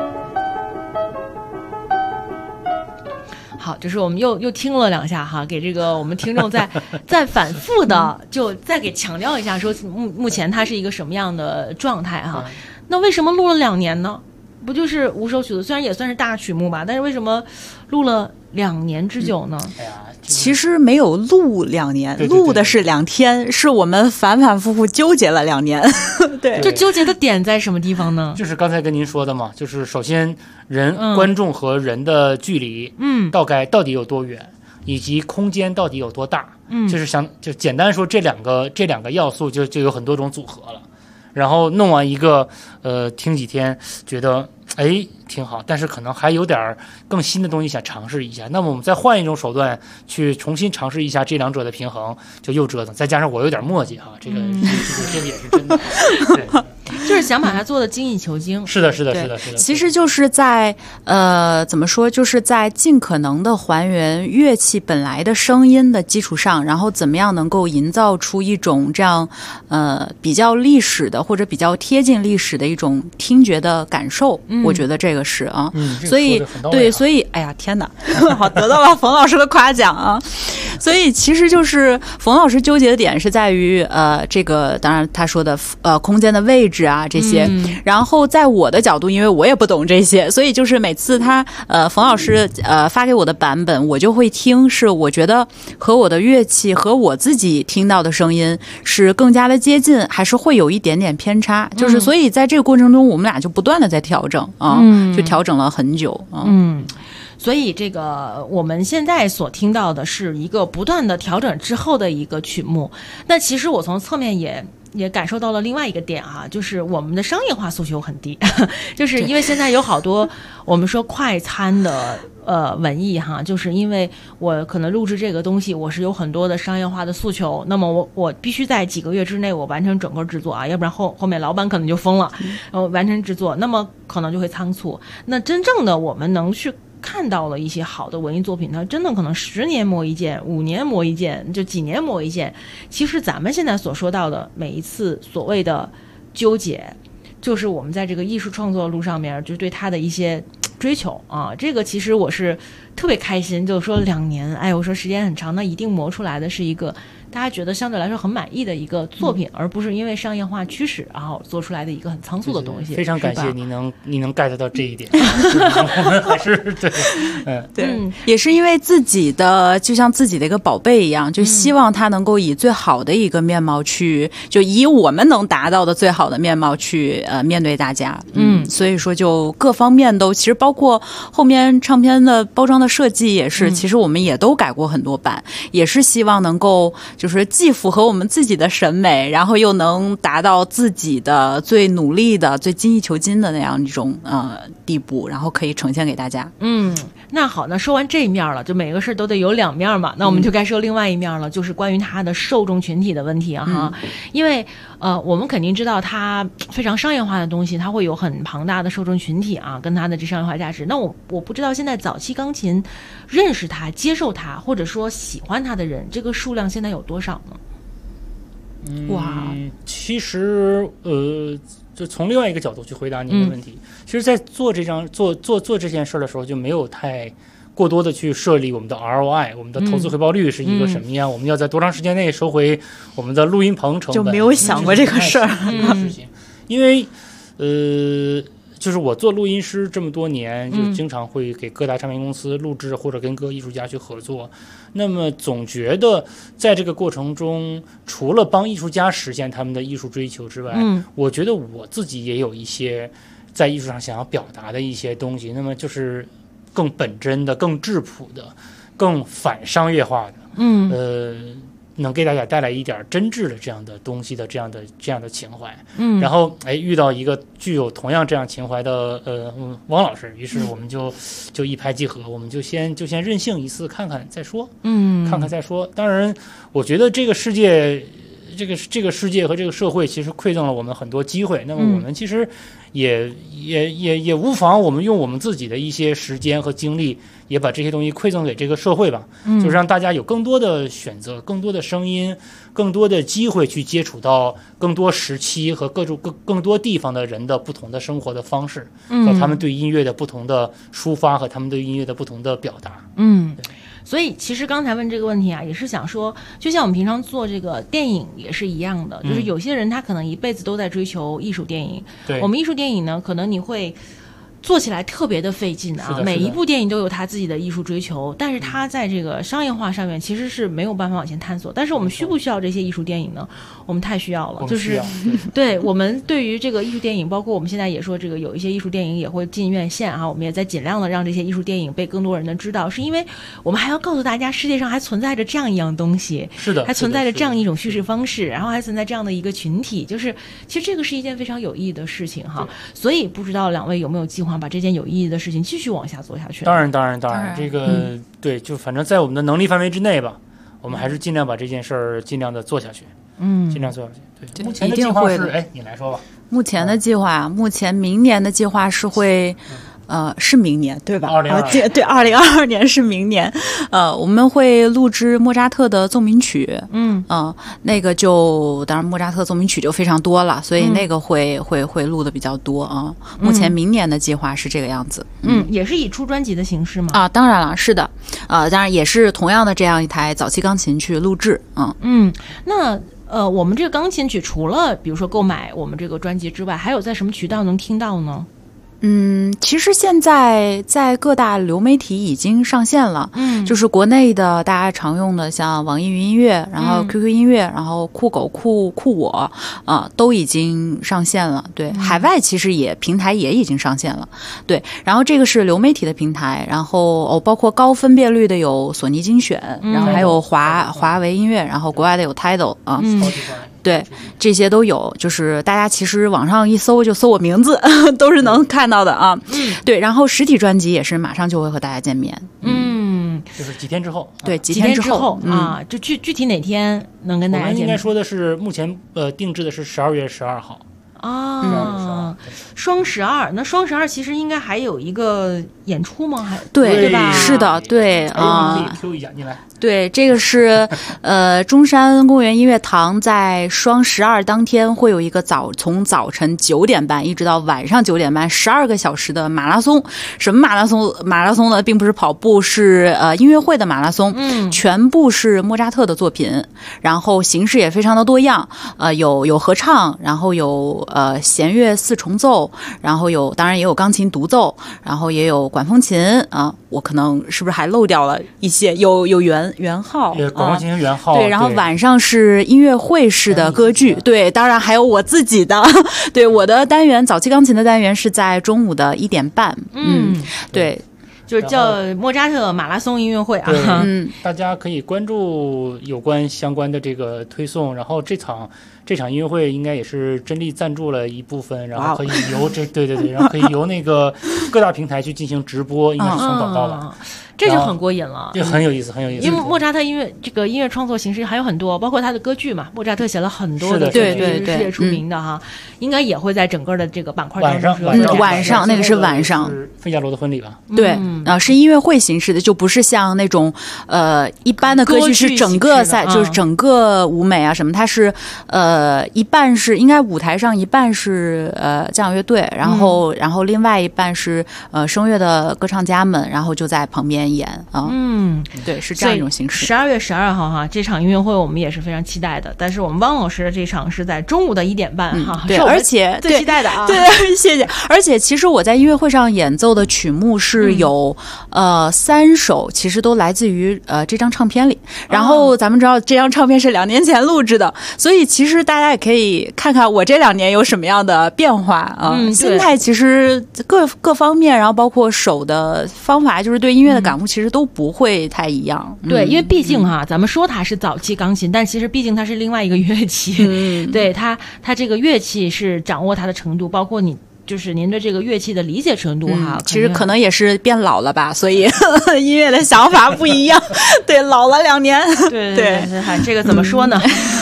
好，就是我们又听了2下哈，给这个我们听众再反复的就再给强调一下，说目前它是一个什么样的状态哈。那为什么录了2年呢？不就是5首曲子，虽然也算是大曲目吧，但是为什么录了2年之久呢？ 其实没有录2年，录的是2天，是我们反反复复纠结了2年。对， 这纠结的点在什么地方呢？ 就是刚才跟您说的嘛，就是首先观众和人的距离，到底有多远，以及空间到底有多大，就简单说这两个要素就有很多种组合了。然后弄完一个，听几天觉得挺好，但是可能还有点更新的东西想尝试一下。那么我们再换一种手段去重新尝试一下这两者的平衡，就又折腾。再加上我有点磨叽哈，这个也是真的。对， 就是想把它做的精益求精。 是的。 其实就是在怎么说，就是在尽可能的还原乐器本来的声音的基础上，然后怎么样能够营造出一种这样比较历史的或者比较贴近历史的一种听觉的感受。我觉得这个是啊，所以对，所以哎呀天哪，好得到了冯老师的夸奖啊！所以其实就是冯老师纠结的点是在于这个当然他说的空间的位置。 置啊这些。然后在我的角度，因为我也不懂这些，所以就是每次他冯老师发给我的版本，我就会听，是我觉得和我的乐器和我自己听到的声音是更加的接近，还是会有一点点偏差，就是所以在这个过程中我们俩就不断的在调整就调整了很久所以这个我们现在所听到的是一个不断的调整之后的一个曲目。那其实我从侧面也感受到了另外一个点就是我们的商业化诉求很低，就是因为现在有好多我们说快餐的文艺就是因为我可能录制这个东西，我是有很多的商业化的诉求，那么我必须在几个月之内我完成整个制作要不然后面老板可能就疯了，完成制作，那么可能就会仓促。那真正的我们能去看到了一些好的文艺作品，它真的可能10年磨一剑，5年磨一剑，就几年磨一剑。其实咱们现在所说到的每一次所谓的纠结，就是我们在这个艺术创作路上面就对它的一些追求这个其实我是特别开心，就是说2年，我说时间很长，那一定磨出来的是一个大家觉得相对来说很满意的一个作品，而不是因为商业化驱使然后做出来的一个很仓促的东西。 非常感谢你能 get 到这一点。我们还是对，也是因为自己的就像自己的一个宝贝一样，就希望它能够以最好的一个面貌去，就以我们能达到的最好的面貌去面对大家。所以说就各方面都，其实包括后面唱片的包装的设计也是，其实我们也都改过很多版，也是希望能够就是既符合我们自己的审美，然后又能达到自己的最努力的最精益求精的那样一种地步，然后可以呈现给大家。 那好，那说完这一面了，就每个事都得有2面嘛，那我们就该说另外一面了，就是关于它的受众群体的问题因为我们肯定知道它非常商业化的东西，它会有很庞大的受众群体跟它的这商业化价值。那我不知道现在早期钢琴认识它、接受它，或者说喜欢它的人，这个数量现在有多少呢？ 其实就从另外一个角度去回答您的问题，其实在做这件事的时候就没有太过多的去设立我们的 ROI， 我们的投资回报率是一个什么样，我们要在多长时间内收回我们的录音棚成本， 就没有想过这个事儿。 因为就是我做录音师这么多年，就经常会给各大唱片公司录制，或者跟各艺术家去合作。那么总觉得在这个过程中，除了帮艺术家实现他们的艺术追求之外，我觉得我自己也有一些在艺术上想要表达的一些东西。那么就是更本真的、更质朴的、更反商业化的，能给大家带来一点真挚的这样的东西的这样的情怀，然后遇到一个具有同样这样情怀的汪老师，于是我们就一拍即合，我们就先任性一次，看看再说，看看再说。当然，我觉得这个世界。这个世界和这个社会其实馈赠了我们很多机会，那么我们其实也无妨，我们用我们自己的一些时间和精力，也把这些东西馈赠给这个社会吧，就是让大家有更多的选择，更多的声音，更多的机会去接触到更多时期和更多地方的人的不同的生活的方式，和他们对音乐的不同的抒发和他们对音乐的不同的表达。 所以其实刚才问这个问题也是想说，就像我们平常做这个电影也是一样的，就是有些人他可能一辈子都在追求艺术电影，我们艺术电影呢，可能你会做起来特别的费劲每一部电影都有他自己的艺术追求，但是他在这个商业化上面其实是没有办法往前探索。但是我们需不需要这些艺术电影呢？我们太需要了，就是对我们对于这个艺术电影，包括我们现在也说这个有一些艺术电影也会进院线我们也在尽量的让这些艺术电影被更多人的知道，是因为我们还要告诉大家世界上还存在着这样一样东西， 是的， 还存在着这样一种叙事方式，然后还存在这样的一个群体，就是其实这个是一件非常有意义的事情所以不知道两位有没有计划把这件有意义的事情继续往下做下去？ 当然，这个对，就反正在我们的能力范围之内吧，我们还是尽量把这件事儿尽量的做下去，尽量做下去。对，目前的计划是，你来说吧。 目前的计划，目前明年的计划是会。是明年对吧？2022对，2022年是明年。我们会录制莫扎特的奏鸣曲。那个就当然莫扎特奏鸣曲就非常多了，所以那个会录的比较多目前明年的计划是这个样子。 也是以出专辑的形式吗？ 当然了，是的。当然也是同样的这样一台早期钢琴去录制。 那我们这个钢琴曲除了比如说购买我们这个专辑之外，还有在什么渠道能听到呢？ 其实现在在各大流媒体已经上线了，就是国内的大家常用的，像网易云音乐，然后 QQ 音乐，然后酷狗、酷我都已经上线了。对，海外其实平台也已经上线了。对，然后这个是流媒体的平台，然后包括高分辨率的有索尼精选，然后还有华为音乐，然后国外的有 Tidal 啊。对，这些都有，就是大家其实网上一搜就搜我名字都是能看到的啊。对，然后实体专辑也是马上就会和大家见面。 就是几天之后。 对，几天之后啊，就具体哪天能跟大家见面？ 我们应该说的是，目前定制的是12月12号。 双12，那双12其实应该还有一个演出吗？ 对吧？ 是的，对啊。可以 Q 一下，你来。 对，这个是中山公园音乐堂在双12当天会有一个从早晨9点半一直到晚上9点半12个小时的马拉松。什么马拉松？马拉松呢，并不是跑步，是音乐会的马拉松。全部是莫扎特的作品，然后形式也非常的多样。有合唱，然后有弦乐4重奏，然后当然也有钢琴独奏，然后也有管风琴啊。我可能是不是还漏掉了一些？有圆号， 管风琴圆号。 对，然后晚上是音乐会式的歌剧。对，当然还有我自己的。对，我的单元早期钢琴的单元是在中午的1点半。对。 就是叫莫扎特马拉松音乐会啊。 大家可以关注有关相关的这个推送，然后这场音乐会应该也是真力赞助了一部分，然后可以由对，然后可以由那个各大平台去进行直播，应该是从早到晚。 这就很过瘾了， 这很有意思，很有意思。 因为莫扎特音乐创作形式还有很多，包括他的歌剧嘛，莫扎特写了很多的歌剧， 世界出名的哈，应该也会在整个的这个板块当中。 晚上那个是晚上， 费加罗的婚礼吧？ 对是音乐会形式的，就不是像那种一般的歌剧是整个就是整个舞美啊什么，它是一半是应该舞台上一半是交响乐队，然后另外一半是声乐的歌唱家们，然后就在旁边演啊。对，是这样一种形式。 12月12号哈，这场音乐会我们也是非常期待的。但是我们汪老师的这场是在中午的1点半哈， 对，而且最期待的啊。 对，谢谢。而且其实我在音乐会上演奏的曲目是有3首，其实都来自于这张唱片里。然后咱们知道这张唱片是2年前录制的，所以其实大家也可以看看我这2年有什么样的变化啊。心态其实各方面，然后包括手的方法，就是对音乐的感悟，其实都不会太一样。 对，因为毕竟咱们说它是早期钢琴，但其实毕竟它是另外一个乐器。对，它这个乐器是掌握它的程度，包括就是您对这个乐器的理解程度哈， 其实可能也是变老了吧，所以音乐的想法不一样。对，老了2年。 对，这个怎么说呢？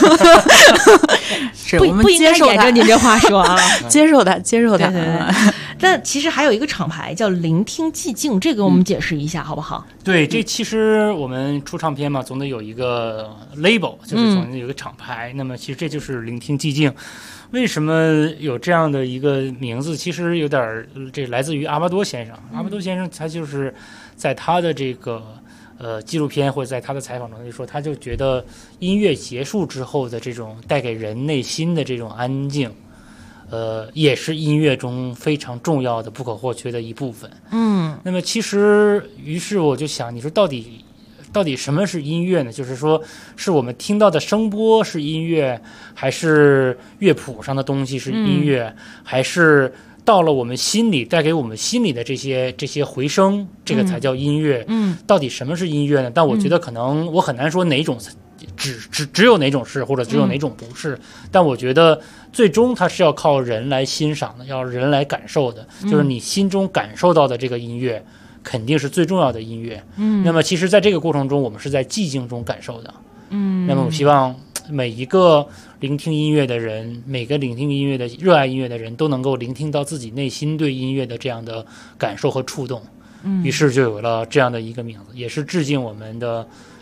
是我们不应该沿着您这话说啊， 接受它。 对。但其实还有一个厂牌叫聆听寂静，这个我们解释一下好不好？ 对，这其实我们出唱片嘛，总得有一个 label， 就是总得有一个厂牌。那么其实这就是聆听寂静。为什么有这样的一个名字？其实有点这来自于阿巴多先生。阿巴多先生他就是在他的这个纪录片或者在他的采访中就说，他就觉得音乐结束之后的这种带给人内心的这种安静，也是音乐中非常重要的不可或缺的一部分。那么其实于是我就想，你说到底什么是音乐呢？就是说是我们听到的声波是音乐，还是乐谱上的东西是音乐，还是到了我们心里带给我们心里的这些回声，这个才叫音乐。到底什么是音乐呢？但我觉得可能我很难说哪种只有哪种是，或者只有哪种不是。但我觉得最终它是要靠人来欣赏的，要人来感受的，就是你心中感受到的这个音乐肯定是最重要的音乐。那么其实在这个过程中我们是在寂静中感受的。那么我希望每一个聆听音乐的人，每个聆听音乐的热爱音乐的人都能够聆听到自己内心对音乐的这样的感受和触动。于是就有了这样的一个名字，也是致敬我们的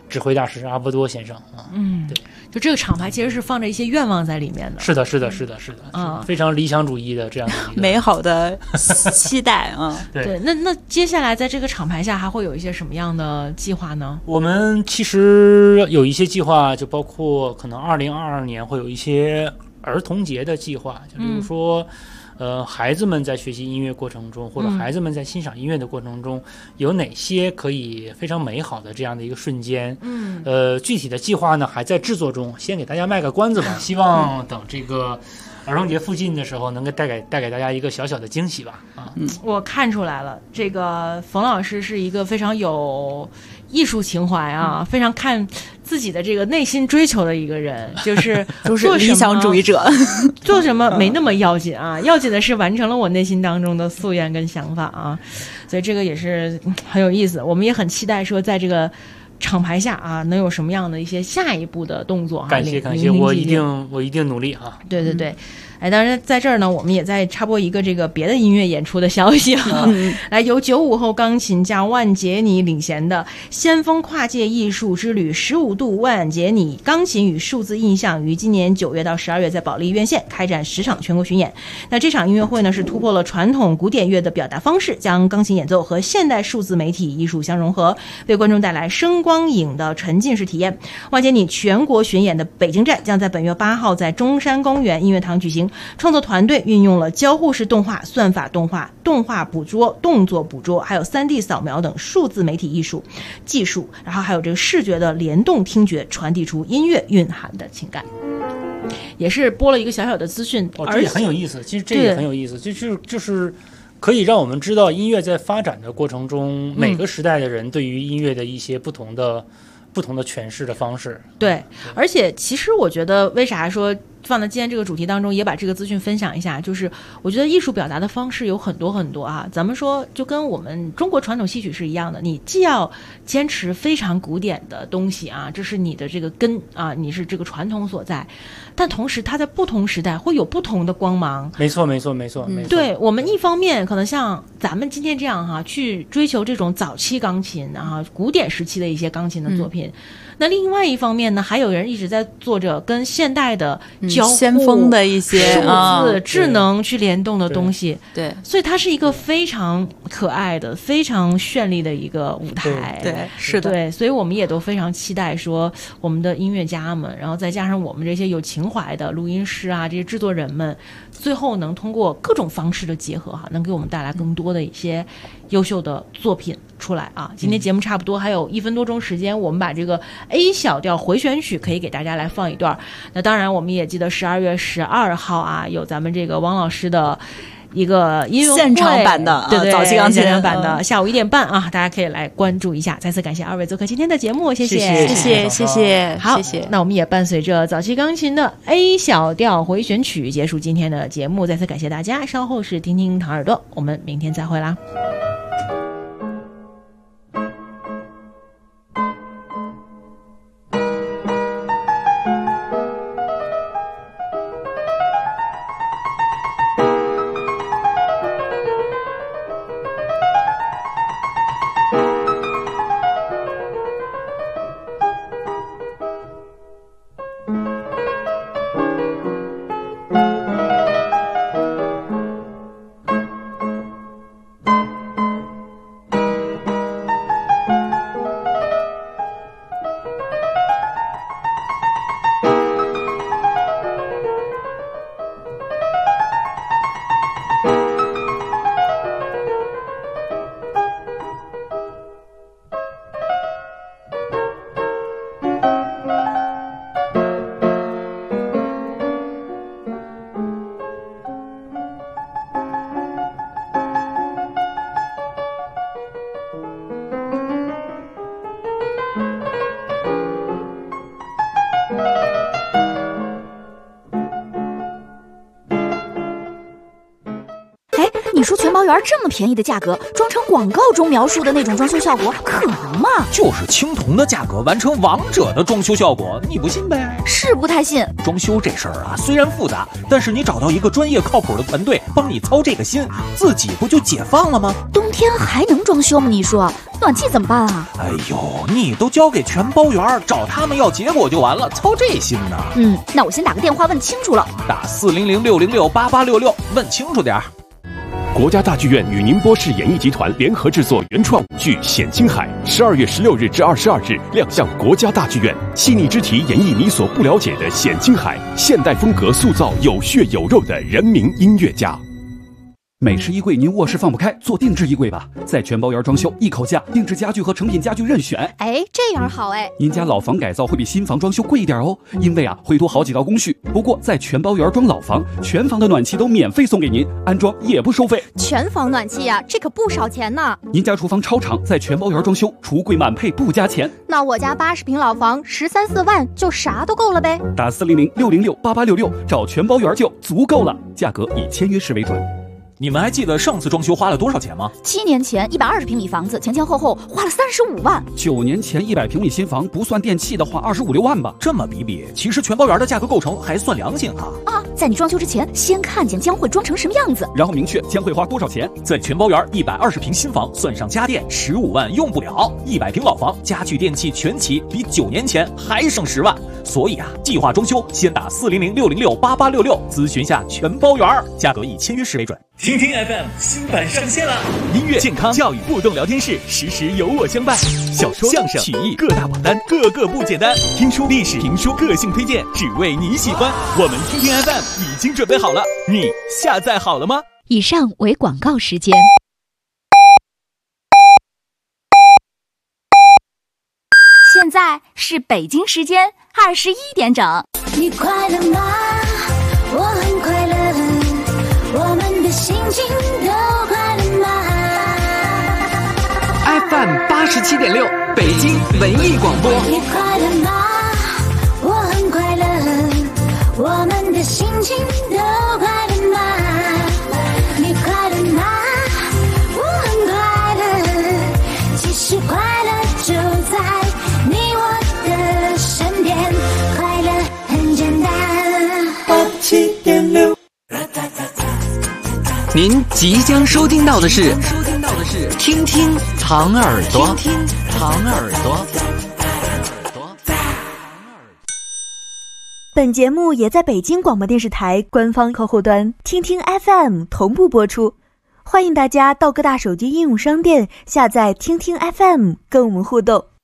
指挥大师阿波多先生啊。对， 就这个厂牌其实是放着一些愿望在里面的。 是的，非常理想主义的这样的一个美好的期待啊。 对，那接下来在这个厂牌下还会有一些什么样的计划呢？ 我们其实有一些计划，就包括可能2022年会有一些儿童节的计划，就比如说。孩子们在学习音乐过程中，或者孩子们在欣赏音乐的过程中，有哪些可以非常美好的这样的一个瞬间？具体的计划呢还在制作中，先给大家卖个关子吧。希望等这个儿童节附近的时候，能够带给大家一个小小的惊喜吧。 我看出来了，这个冯老师是一个非常有艺术情怀啊，非常看自己的这个内心追求的一个人，就是理想主义者， 做什么没那么要紧啊，要紧的是完成了我内心当中的夙愿跟想法啊，所以这个也是很有意思。我们也很期待说，在这个厂牌下啊，能有什么样的一些下一步的动作。 感谢，我一定努力啊！ 对。当然在这儿呢，我们也在插播一个这个别的音乐演出的消息啊。来，由95后钢琴家万杰尼领衔的先锋跨界艺术之旅15度万杰尼钢琴与数字印象于今年9月到12月在保利院线开展10场全国巡演。那这场音乐会呢，是突破了传统古典乐的表达方式，将钢琴演奏和现代数字媒体艺术相融合，为观众带来声光影的沉浸式体验。万杰尼全国巡演的北京站将在本月8号在中山公园音乐堂举行。创作团队运用了交互式动画、算法动画、动画捕捉、动作捕捉，还有3D 扫描等数字媒体艺术技术，然后还有这个视觉的联动听觉，传递出音乐蕴含的情感。也是播了一个小小的资讯， 这也很有意思。其实这也很有意思，就是可以让我们知道音乐在发展的过程中，每个时代的人对于音乐的一些不同的诠释的方式。 对，而且其实我觉得，为啥说放在今天这个主题当中，也把这个资讯分享一下，就是我觉得艺术表达的方式有很多很多啊。咱们说就跟我们中国传统戏曲是一样的，你既要坚持非常古典的东西啊，这是你的这个根啊，你是这个传统所在，但同时它在不同时代会有不同的光芒。 没错。 对，我们一方面可能像咱们今天这样哈，去追求这种早期钢琴啊，古典时期的一些钢琴的作品。那另外一方面呢，还有人一直在做着跟现代的交互、 先锋的一些数字、智能去联动的东西。 对， 所以它是一个非常可爱的、非常绚丽的一个舞台。 对，是的。 对，所以我们也都非常期待说，我们的音乐家们，然后再加上我们这些有情怀的录音师啊，这些制作人们，最后能通过各种方式的结合哈，能给我们带来更多的一些优秀的作品出来啊。今天节目差不多还有1分多钟时间，我们把这个 A 小调回旋曲可以给大家来放一段。那当然我们也记得12月12号啊，有咱们这个汪老师的一个音乐会现场版的， 对， 早期钢琴现场版的，下午1点半啊，大家可以来关注一下。再次感谢2位做客今天的节目，谢谢。 好，那我们也伴随着早期钢琴的 A 小调回旋曲结束今天的节目，再次感谢大家，稍后是听听糖耳朵，我们明天再会啦。 你说全包圆这么便宜的价格，装成广告中描述的那种装修效果，可能吗？ 就是青铜的价格完成王者的装修效果，你不信呗？ 是不太信。 装修这事儿啊，虽然复杂，但是你找到一个专业靠谱的团队帮你操这个心，自己不就解放了吗？ 冬天还能装修吗？你说暖气怎么办啊？ 哎呦，你都交给全包圆，找他们要结果就完了，操这心呢？ 那我先打个电话问清楚了。 打400-606-8866，问清楚点儿。 国家大剧院与宁波市演艺集团联合制作原创舞剧《显青海》，12月16日至22日亮相国家大剧院，细腻之题演绎你所不了解的显青海，现代风格塑造有血有肉的人民音乐家。 美式衣柜您卧室放不开，做定制衣柜吧，在全包圆装修，一口价，定制家具和成品家具任选。 哎，这样好哎。 您家老房改造会比新房装修贵一点哦，因为会多好几道工序。不过在全包圆装老房，全房的暖气都免费送给您，安装也不收费。 全房暖气呀，这可不少钱呢。 您家厨房超长，在全包圆装修，橱柜满配不加钱。 那我家80平老房13、14万就啥都够了呗。 打400-606-8866，找全包圆就足够了，价格以签约式为准。 你们还记得上次装修花了多少钱吗 ？7年前120平米房子前前后后花了35万。 9年前100平米新房不算电器的话25、6万吧。 这么比，其实全包圆的价格构成还算良心哈。 在你装修之前，先看见将会装成什么样子， 然后明确将会花多少钱。 在全包圆120平新房算上家电15万用不了，100平老房家具电器全齐，比9年前还省10万。所以计划装修先打400-606-8866咨询下全包圆，价格以签约式为准。 听听 FM 新版上线了， 音乐、健康、教育互动聊天室，时时有我相伴。小说、相声、曲艺各大榜单，个个不简单。听书、历史、评书，个性推荐，只为你喜欢。我们听听 FM 已经准备好了，你下载好了吗？ 以上为广告时间。 现在是北京时间21点整。 你快乐吗？我很快乐，我们的心情都快乐吗 ？FM 87.6，北京文艺广播。 你快乐吗？我很快乐，我们的心情都快乐吗？你快乐吗？我很快乐，其实快乐就在你我的身边，快乐很简单。87.6。 您即将收听到的是听听糖耳朵，听听糖耳朵。 本节目也在北京广播电视台官方客户端听听 FM 同步播出，欢迎大家到各大手机应用商店下载听听 FM 跟我们互动。